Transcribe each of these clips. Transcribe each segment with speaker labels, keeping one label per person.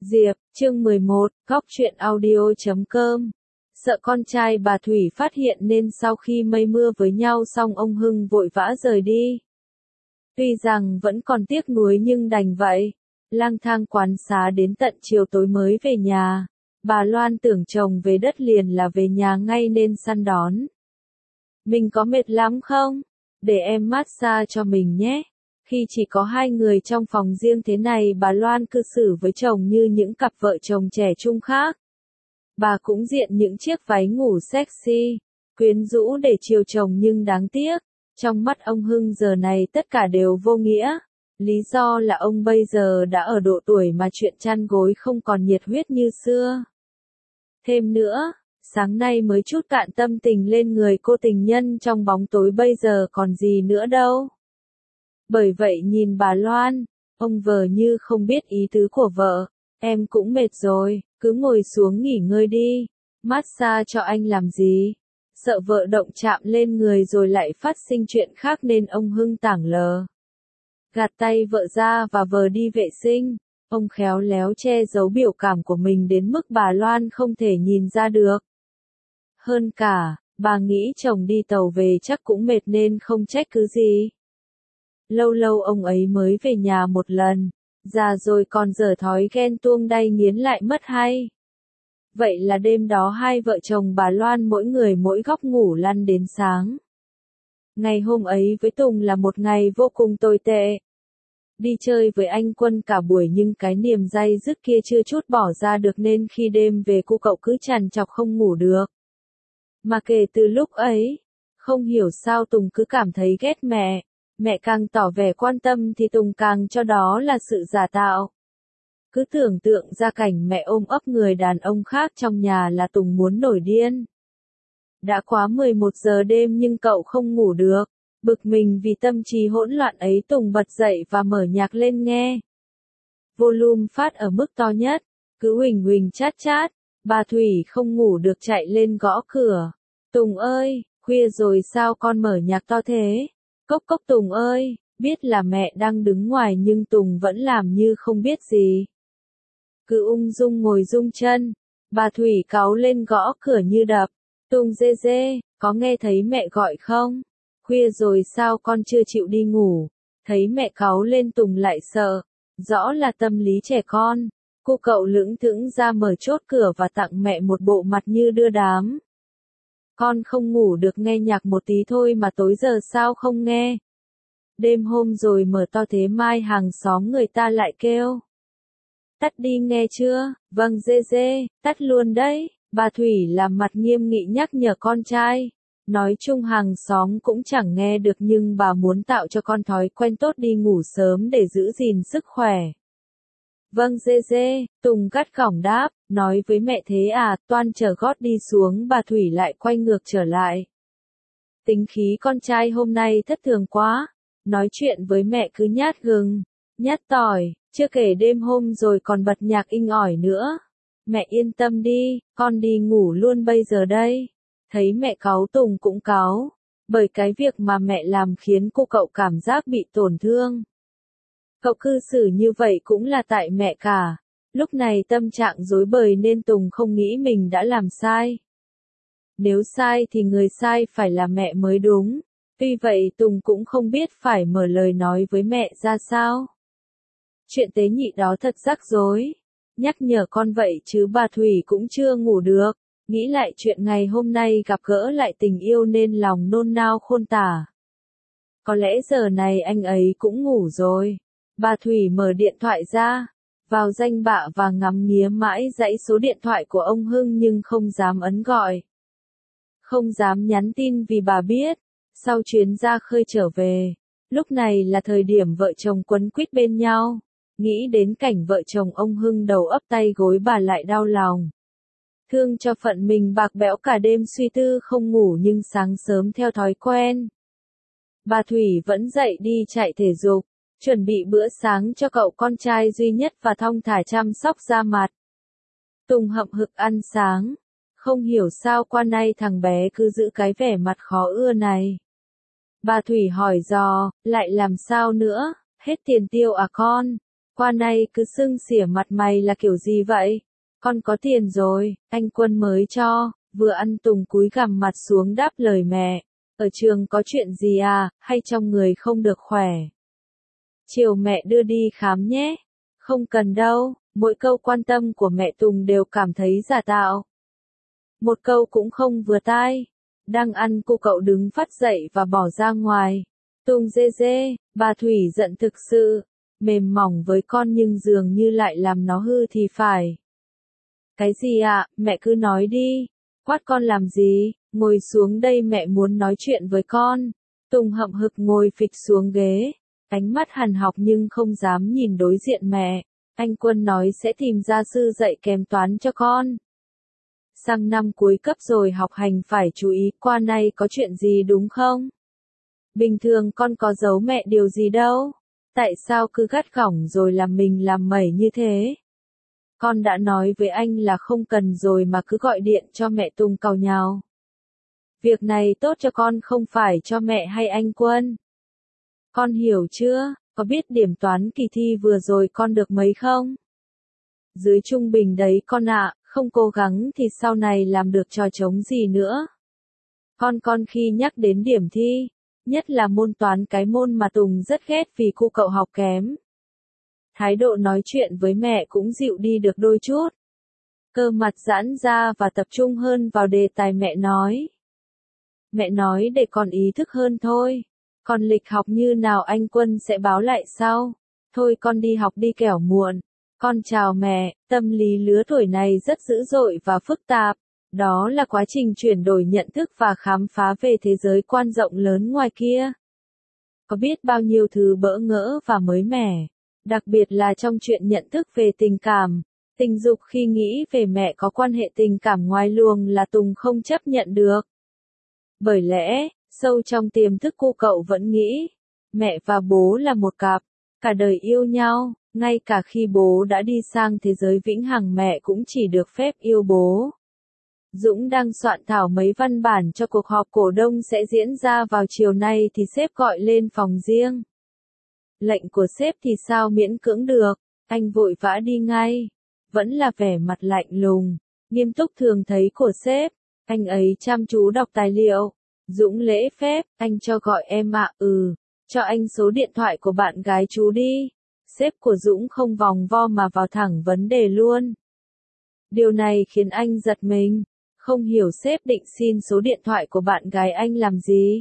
Speaker 1: Diệp, chương 11, Góc truyện audio.com. Sợ con trai bà Thủy phát hiện nên sau khi mây mưa với nhau xong ông Hưng vội vã rời đi. Tuy rằng vẫn còn tiếc nuối nhưng đành vậy. Lang thang quán xá đến tận chiều tối mới về nhà. Bà Loan tưởng chồng về đất liền là về nhà ngay nên săn đón. Mình có mệt lắm không? Để em massage cho mình nhé. Khi chỉ có hai người trong phòng riêng thế này bà Loan cư xử với chồng như những cặp vợ chồng trẻ trung khác. Bà cũng diện những chiếc váy ngủ sexy, quyến rũ để chiều chồng nhưng đáng tiếc, trong mắt ông Hưng giờ này tất cả đều vô nghĩa. Lý do là ông bây giờ đã ở độ tuổi mà chuyện chăn gối không còn nhiệt huyết như xưa. Thêm nữa, sáng nay mới chút cạn tâm tình lên người cô tình nhân trong bóng tối bây giờ còn gì nữa đâu. Bởi vậy nhìn bà Loan, ông vờ như không biết ý tứ của vợ, em cũng mệt rồi, cứ ngồi xuống nghỉ ngơi đi, massage cho anh làm gì. Sợ vợ động chạm lên người rồi lại phát sinh chuyện khác nên ông Hưng tảng lờ. Gạt tay vợ ra và vờ đi vệ sinh, ông khéo léo che giấu biểu cảm của mình đến mức bà Loan không thể nhìn ra được. Hơn cả, bà nghĩ chồng đi tàu về chắc cũng mệt nên không trách cứ gì. Lâu lâu ông ấy mới về nhà một lần, già rồi còn dở thói ghen tuông đay nghiến lại mất hay. Vậy là đêm đó hai vợ chồng bà Loan mỗi người mỗi góc ngủ lăn đến sáng. Ngày hôm ấy với Tùng là một ngày vô cùng tồi tệ. Đi chơi với anh Quân cả buổi nhưng cái niềm day dứt kia chưa chút bỏ ra được nên khi đêm về cô cậu cứ trằn trọc không ngủ được. Mà kể từ lúc ấy, không hiểu sao Tùng cứ cảm thấy ghét mẹ. Mẹ càng tỏ vẻ quan tâm thì Tùng càng cho đó là sự giả tạo. Cứ tưởng tượng ra cảnh mẹ ôm ấp người đàn ông khác trong nhà là Tùng muốn nổi điên. Đã quá 11 giờ đêm nhưng cậu không ngủ được. Bực mình vì tâm trí hỗn loạn ấy Tùng bật dậy và mở nhạc lên nghe. Volume phát ở mức to nhất, cứ huỳnh huỳnh chát chát. Bà Thủy không ngủ được chạy lên gõ cửa. Tùng ơi, khuya rồi sao con mở nhạc to thế? Cốc cốc Tùng ơi, biết là mẹ đang đứng ngoài nhưng Tùng vẫn làm như không biết gì. Cứ ung dung ngồi rung chân, bà Thủy cáu lên gõ cửa như đập. Tùng dê dê, có nghe thấy mẹ gọi không? Khuya rồi sao con chưa chịu đi ngủ? Thấy mẹ cáu lên Tùng lại sợ, rõ là tâm lý trẻ con. Cô cậu lững thững ra mở chốt cửa và tặng mẹ một bộ mặt như đưa đám. Con không ngủ được nghe nhạc một tí thôi mà tối giờ sao không nghe? Đêm hôm rồi mở to thế mai hàng xóm người ta lại kêu. Tắt đi nghe chưa? Vâng dê dê, tắt luôn đấy. Bà Thủy làm mặt nghiêm nghị nhắc nhở con trai. Nói chung hàng xóm cũng chẳng nghe được nhưng bà muốn tạo cho con thói quen tốt đi ngủ sớm để giữ gìn sức khỏe. Vâng dê dê, Tùng gắt gỏng đáp, nói với mẹ thế à, toan trở gót đi xuống bà Thủy lại quay ngược trở lại. Tính khí con trai hôm nay thất thường quá, nói chuyện với mẹ cứ nhát gừng, nhát tỏi, chưa kể đêm hôm rồi còn bật nhạc inh ỏi nữa. Mẹ yên tâm đi, con đi ngủ luôn bây giờ đây. Thấy mẹ cáu Tùng cũng cáu, bởi cái việc mà mẹ làm khiến cô cậu cảm giác bị tổn thương. Cậu cư xử như vậy cũng là tại mẹ cả. Lúc này tâm trạng rối bời nên Tùng không nghĩ mình đã làm sai. Nếu sai thì người sai phải là mẹ mới đúng. Tuy vậy Tùng cũng không biết phải mở lời nói với mẹ ra sao. Chuyện tế nhị đó thật rắc rối. Nhắc nhở con vậy chứ bà Thủy cũng chưa ngủ được. Nghĩ lại chuyện ngày hôm nay gặp gỡ lại tình yêu nên lòng nôn nao khôn tả. Có lẽ giờ này anh ấy cũng ngủ rồi. Bà Thủy mở điện thoại ra, vào danh bạ và ngắm nghía mãi dãy số điện thoại của ông Hưng nhưng không dám ấn gọi. Không dám nhắn tin vì bà biết, sau chuyến ra khơi trở về, lúc này là thời điểm vợ chồng quấn quýt bên nhau. Nghĩ đến cảnh vợ chồng ông Hưng đầu ấp tay gối bà lại đau lòng. Thương cho phận mình bạc bẽo cả đêm suy tư không ngủ nhưng sáng sớm theo thói quen. Bà Thủy vẫn dậy đi chạy thể dục. Chuẩn bị bữa sáng cho cậu con trai duy nhất và thong thả chăm sóc da mặt. Tùng hậm hực ăn sáng. Không hiểu sao qua nay thằng bé cứ giữ cái vẻ mặt khó ưa này. Bà Thủy hỏi dò, lại làm sao nữa, hết tiền tiêu à con? Qua nay cứ sưng xỉa mặt mày là kiểu gì vậy? Con có tiền rồi, anh Quân mới cho, vừa ăn Tùng cúi gằm mặt xuống đáp lời mẹ. Ở trường có chuyện gì à, hay trong người không được khỏe? Chiều mẹ đưa đi khám nhé. Không cần đâu, mỗi câu quan tâm của mẹ Tùng đều cảm thấy giả tạo. Một câu cũng không vừa tai. Đang ăn cô cậu đứng phát dậy và bỏ ra ngoài. Tùng dê dê, bà Thủy giận thực sự. Mềm mỏng với con nhưng dường như lại làm nó hư thì phải. Cái gì ạ, mẹ cứ nói đi. Quát con làm gì, ngồi xuống đây mẹ muốn nói chuyện với con. Tùng hậm hực ngồi phịch xuống ghế. Ánh mắt hằn học nhưng không dám nhìn đối diện mẹ. Anh Quân nói sẽ tìm gia sư dạy kèm toán cho con. Sang năm cuối cấp rồi học hành phải chú ý, qua nay có chuyện gì đúng không? Bình thường con có giấu mẹ điều gì đâu. Tại sao cứ gắt gỏng rồi làm mình làm mẩy như thế? Con đã nói với anh là không cần rồi mà cứ gọi điện cho mẹ Tùng càu nhàu. Việc này tốt cho con không phải cho mẹ hay anh Quân. Con hiểu chưa, có biết điểm toán kỳ thi vừa rồi con được mấy không? Dưới trung bình đấy con ạ, không cố gắng thì sau này làm được trò trống gì nữa. Con khi nhắc đến điểm thi, nhất là môn toán cái môn mà Tùng rất ghét vì cô cậu học kém. Thái độ nói chuyện với mẹ cũng dịu đi được đôi chút. Cơ mặt giãn ra và tập trung hơn vào đề tài mẹ nói. Mẹ nói để con ý thức hơn thôi. Còn lịch học như nào anh Quân sẽ báo lại sau. Thôi con đi học đi kẻo muộn. Con chào mẹ, tâm lý lứa tuổi này rất dữ dội và phức tạp. Đó là quá trình chuyển đổi nhận thức và khám phá về thế giới quan rộng lớn ngoài kia. Có biết bao nhiêu thứ bỡ ngỡ và mới mẻ. Đặc biệt là trong chuyện nhận thức về tình cảm, tình dục khi nghĩ về mẹ có quan hệ tình cảm ngoài luồng là Tùng không chấp nhận được. Bởi lẽ, sâu trong tiềm thức cô cậu vẫn nghĩ, mẹ và bố là một cặp, cả đời yêu nhau, ngay cả khi bố đã đi sang thế giới vĩnh hằng mẹ cũng chỉ được phép yêu bố. Dũng đang soạn thảo mấy văn bản cho cuộc họp cổ đông sẽ diễn ra vào chiều nay thì sếp gọi lên phòng riêng. Lệnh của sếp thì sao miễn cưỡng được, anh vội vã đi ngay. Vẫn là vẻ mặt lạnh lùng, nghiêm túc thường thấy của sếp. Anh ấy chăm chú đọc tài liệu. Dũng lễ phép, anh cho gọi em ạ, cho anh số điện thoại của bạn gái chú đi. Sếp của Dũng không vòng vo mà vào thẳng vấn đề luôn. Điều này khiến anh giật mình, không hiểu sếp định xin số điện thoại của bạn gái anh làm gì.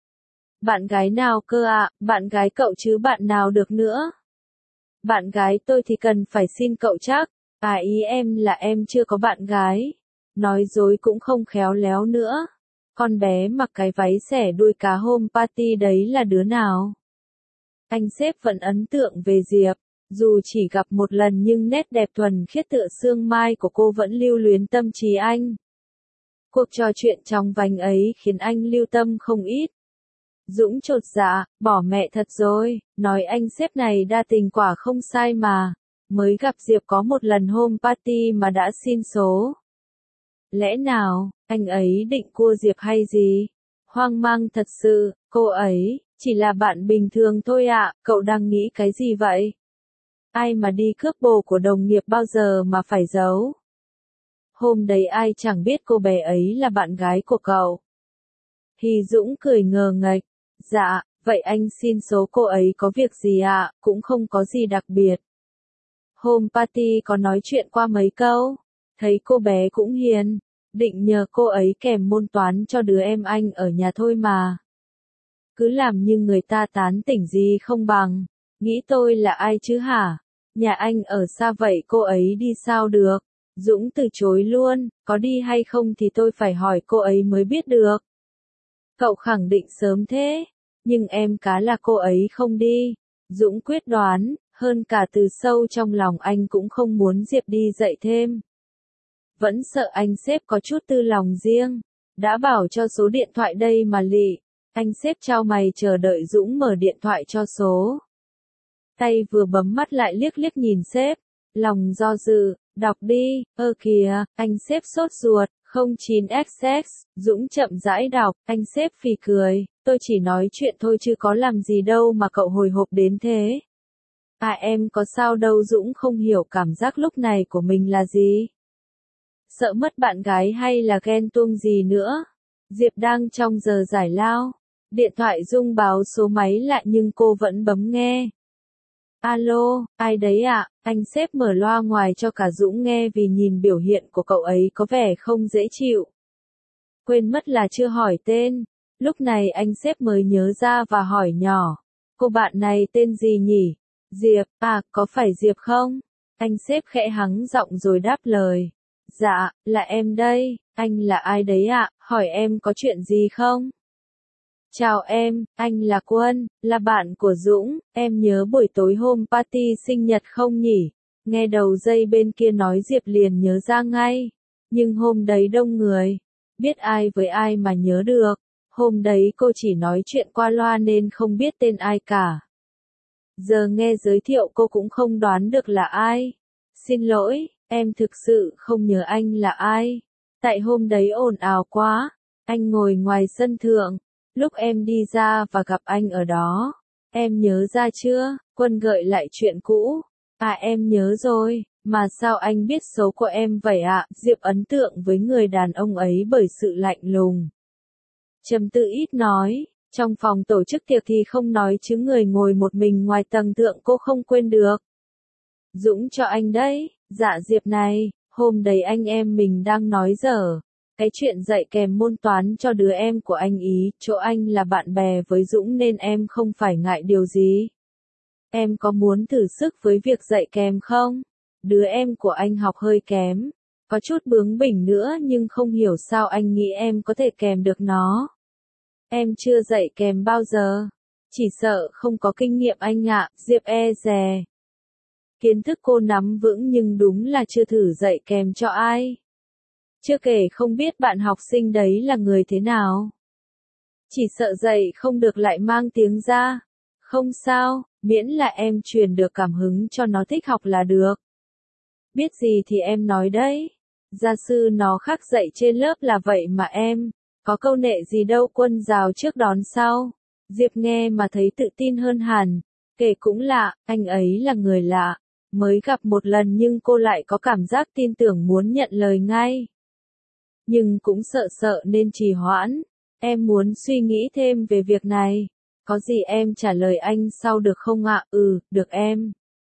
Speaker 1: Bạn gái nào cơ ạ, bạn gái cậu chứ bạn nào được nữa. Bạn gái tôi thì cần phải xin cậu chắc, ý em là em chưa có bạn gái. Nói dối cũng không khéo léo nữa. Con bé mặc cái váy xẻ đuôi cá hôm party đấy là đứa nào? Anh sếp vẫn ấn tượng về Diệp, dù chỉ gặp một lần nhưng nét đẹp thuần khiết tựa sương mai của cô vẫn lưu luyến tâm trí anh. Cuộc trò chuyện trong vành ấy khiến anh lưu tâm không ít. Dũng chột dạ, bỏ mẹ thật rồi, nói anh sếp này đa tình quả không sai mà. Mới gặp Diệp có một lần hôm party mà đã xin số. Lẽ nào, anh ấy định cua Diệp hay gì? Hoang mang thật sự, cô ấy, chỉ là bạn bình thường thôi ạ, cậu đang nghĩ cái gì vậy? Ai mà đi cướp bồ của đồng nghiệp bao giờ mà phải giấu? Hôm đấy ai chẳng biết cô bé ấy là bạn gái của cậu. Thì Dũng cười ngờ nghệch, dạ, vậy anh xin số cô ấy có việc gì ạ, cũng không có gì đặc biệt. Hôm party có nói chuyện qua mấy câu, thấy cô bé cũng hiền, định nhờ cô ấy kèm môn toán cho đứa em anh ở nhà thôi mà. Cứ làm như người ta tán tỉnh gì không bằng, nghĩ tôi là ai chứ hả? Nhà anh ở xa vậy cô ấy đi sao được? Dũng từ chối luôn, có đi hay không thì tôi phải hỏi cô ấy mới biết được. Cậu khẳng định sớm thế, nhưng em cá là cô ấy không đi. Dũng quyết đoán, hơn cả từ sâu trong lòng anh cũng không muốn Diệp đi dạy thêm. Vẫn sợ anh sếp có chút tư lòng riêng, đã bảo cho số điện thoại đây mà lị. Anh sếp chau mày chờ đợi Dũng mở điện thoại cho số. Tay vừa bấm mắt lại liếc liếc nhìn sếp, lòng do dự, đọc đi, kìa, anh sếp sốt ruột, 09XX, Dũng chậm rãi đọc, anh sếp phì cười, tôi chỉ nói chuyện thôi chứ có làm gì đâu mà cậu hồi hộp đến thế. À em có sao đâu. Dũng không hiểu cảm giác lúc này của mình là gì. Sợ mất bạn gái hay là ghen tuông gì nữa? Diệp đang trong giờ giải lao. Điện thoại rung báo số máy lại nhưng cô vẫn bấm nghe. Alo, ai đấy ạ? Anh sếp mở loa ngoài cho cả Dũng nghe vì nhìn biểu hiện của cậu ấy có vẻ không dễ chịu. Quên mất là chưa hỏi tên. Lúc này anh sếp mới nhớ ra và hỏi nhỏ. Cô bạn này tên gì nhỉ? Diệp, à, có phải Diệp không? Anh sếp khẽ hắng giọng rồi đáp lời. Dạ, là em đây. Anh là ai đấy ạ? Hỏi em có chuyện gì không? Chào em, anh là Quân, là bạn của Dũng, em nhớ buổi tối hôm party sinh nhật không nhỉ? Nghe đầu dây bên kia nói Diệp liền nhớ ra ngay. Nhưng hôm đấy đông người, biết ai với ai mà nhớ được. Hôm đấy cô chỉ nói chuyện qua loa nên không biết tên ai cả. Giờ nghe giới thiệu cô cũng không đoán được là ai. Xin lỗi, em thực sự không nhớ anh là ai. Tại hôm đấy ồn ào quá, anh ngồi ngoài sân thượng. Lúc em đi ra và gặp anh ở đó, em nhớ ra chưa? Quân gợi lại chuyện cũ. À em nhớ rồi, mà sao anh biết số của em vậy ạ? Diệp ấn tượng với người đàn ông ấy bởi sự lạnh lùng. Trầm tư ít nói, trong phòng tổ chức tiệc thì không nói chứ người ngồi một mình ngoài tầng thượng cô không quên được. Dũng cho anh đấy, dạ Diệp này, hôm đấy anh em mình đang nói dở. Cái chuyện dạy kèm môn toán cho đứa em của anh ý, chỗ anh là bạn bè với Dũng nên em không phải ngại điều gì. Em có muốn thử sức với việc dạy kèm không? Đứa em của anh học hơi kém, có chút bướng bỉnh nữa nhưng không hiểu sao anh nghĩ em có thể kèm được nó. Em chưa dạy kèm bao giờ. Chỉ sợ không có kinh nghiệm anh ạ, Diệp e dè. Kiến thức cô nắm vững nhưng đúng là chưa thử dạy kèm cho ai. Chưa kể không biết bạn học sinh đấy là người thế nào. Chỉ sợ dạy không được lại mang tiếng ra. Không sao, miễn là em truyền được cảm hứng cho nó thích học là được. Biết gì thì em nói đấy. Gia sư nó khác dạy trên lớp là vậy mà em. Có câu nệ gì đâu Quân rào trước đón sau. Diệp nghe mà thấy tự tin hơn hẳn. Kể cũng lạ, anh ấy là người lạ. Mới gặp một lần nhưng cô lại có cảm giác tin tưởng muốn nhận lời ngay. Nhưng cũng sợ sợ nên trì hoãn. Em muốn suy nghĩ thêm về việc này. Có gì em trả lời anh sau được không ạ? Ừ, được em.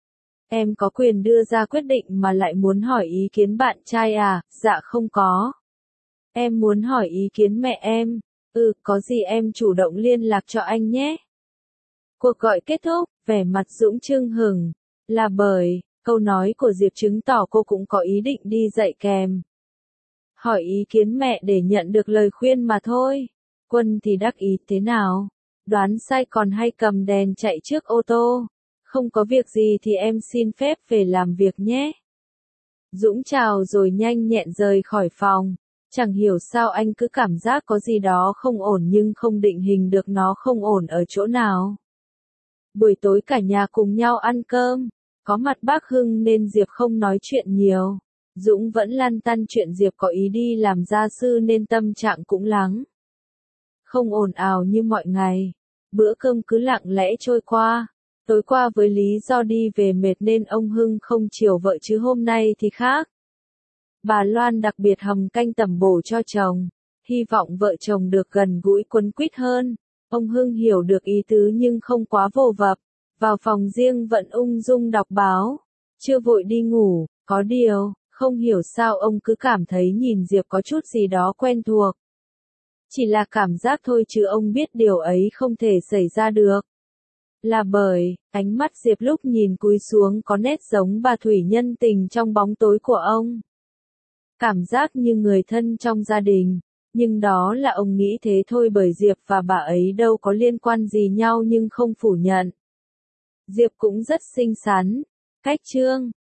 Speaker 1: Em có quyền đưa ra quyết định mà lại muốn hỏi ý kiến bạn trai à? Dạ không có. Em muốn hỏi ý kiến mẹ em. Ừ, có gì em chủ động liên lạc cho anh nhé. Cuộc gọi kết thúc, vẻ mặt Dũng chưng hừng. Là bởi, câu nói của Diệp chứng tỏ cô cũng có ý định đi dạy kèm. Hỏi ý kiến mẹ để nhận được lời khuyên mà thôi. Quân thì đắc ý thế nào? Đoán sai còn hay cầm đèn chạy trước ô tô. Không có việc gì thì em xin phép về làm việc nhé. Dũng chào rồi nhanh nhẹn rời khỏi phòng. Chẳng hiểu sao anh cứ cảm giác có gì đó không ổn nhưng không định hình được nó không ổn ở chỗ nào. Buổi tối cả nhà cùng nhau ăn cơm. Có mặt bác Hưng nên Diệp không nói chuyện nhiều. Dũng vẫn lăn tăn chuyện Diệp có ý đi làm gia sư nên tâm trạng cũng lắng. Không ồn ào như mọi ngày. Bữa cơm cứ lặng lẽ trôi qua. Tối qua với lý do đi về mệt nên ông Hưng không chiều vợ chứ hôm nay thì khác. Bà Loan đặc biệt hầm canh tẩm bổ cho chồng. Hy vọng vợ chồng được gần gũi quấn quýt hơn. Ông Hưng hiểu được ý tứ nhưng không quá vồ vập. Vào phòng riêng vẫn ung dung đọc báo. Chưa vội đi ngủ, có điều, không hiểu sao ông cứ cảm thấy nhìn Diệp có chút gì đó quen thuộc. Chỉ là cảm giác thôi chứ ông biết điều ấy không thể xảy ra được. Là bởi, ánh mắt Diệp lúc nhìn cúi xuống có nét giống bà Thủy nhân tình trong bóng tối của ông. Cảm giác như người thân trong gia đình. Nhưng đó là ông nghĩ thế thôi bởi Diệp và bà ấy đâu có liên quan gì nhau nhưng không phủ nhận. Diệp cũng rất xinh xắn. Cách trương,